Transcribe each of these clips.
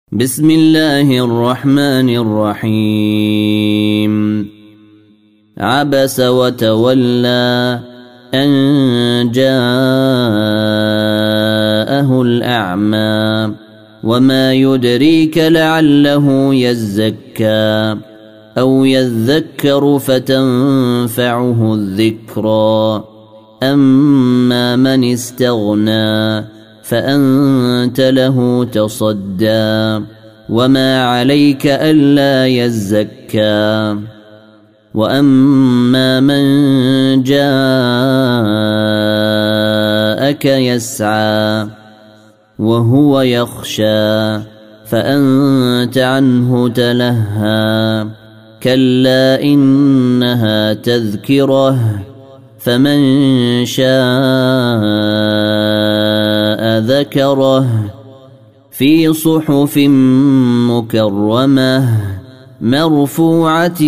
بسم الله الرحمن الرحيم عبس وتولى أن جاءه الأعمى وما يدريك لعله يزكى أو يذكر فتنفعه الذكرى أما من استغنى فأنت له تصدى وما عليك ألا يزكى وأما من جاءك يسعى وهو يخشى فأنت عنه تلهى كلا إنها تذكرة فمن شاء ذكره في صحف مكرمة مرفوعة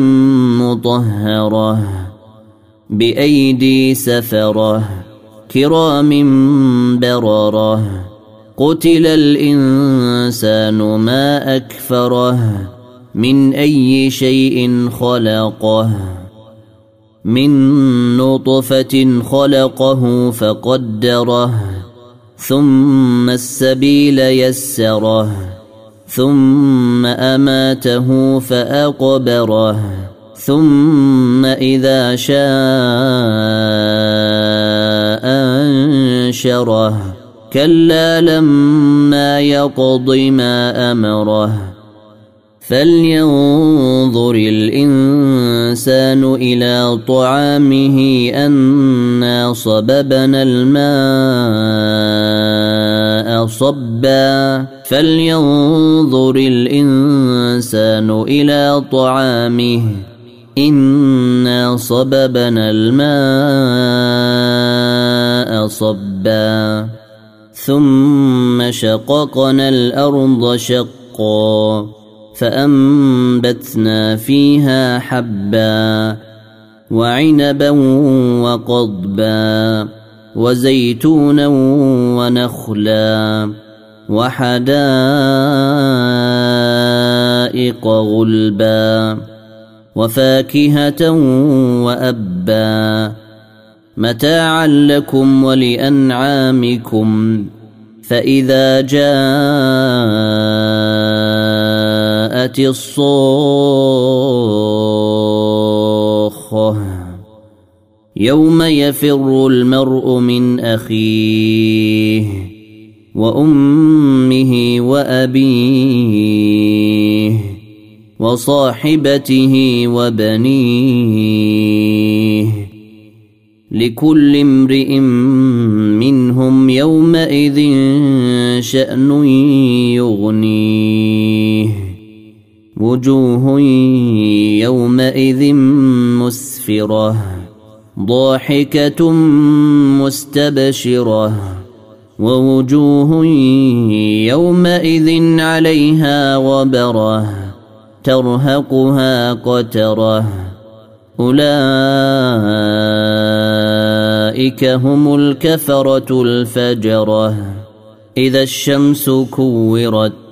مطهرة بأيدي سفرة كرام بررة قتل الإنسان ما أكفره من أي شيء خلقه من نطفة خلقه فقدره ثم السبيل يسره ثم أماته فأقبره ثم إذا شاء أنشره كلا لما يقض ما أمره فلينظر الإنسان إلى طعامه أنا صببنا الماء صبا فلينظر الإنسان إلى طعامه إنا صببنا الماء صبا ثم شققنا الأرض شقا فأنبتنا فيها حبا وعنبا وقضبا وزيتونا ونخلا وحدائق غلبا وفاكهة وأبا متاعا لكم ولأنعامكم فإذا جاءت الصاخة يوم يفر المرء من أخيه وأمه وأبيه وصاحبته وبنيه لكل امرئ منهم يومئذ شأن يغنيه وجوه يومئذ مسفرة ضاحكة مستبشرة ووجوه يومئذ عليها غبرة ترهقها قترة أولئك هم الكفرة الفجرة إذا الشمس كورت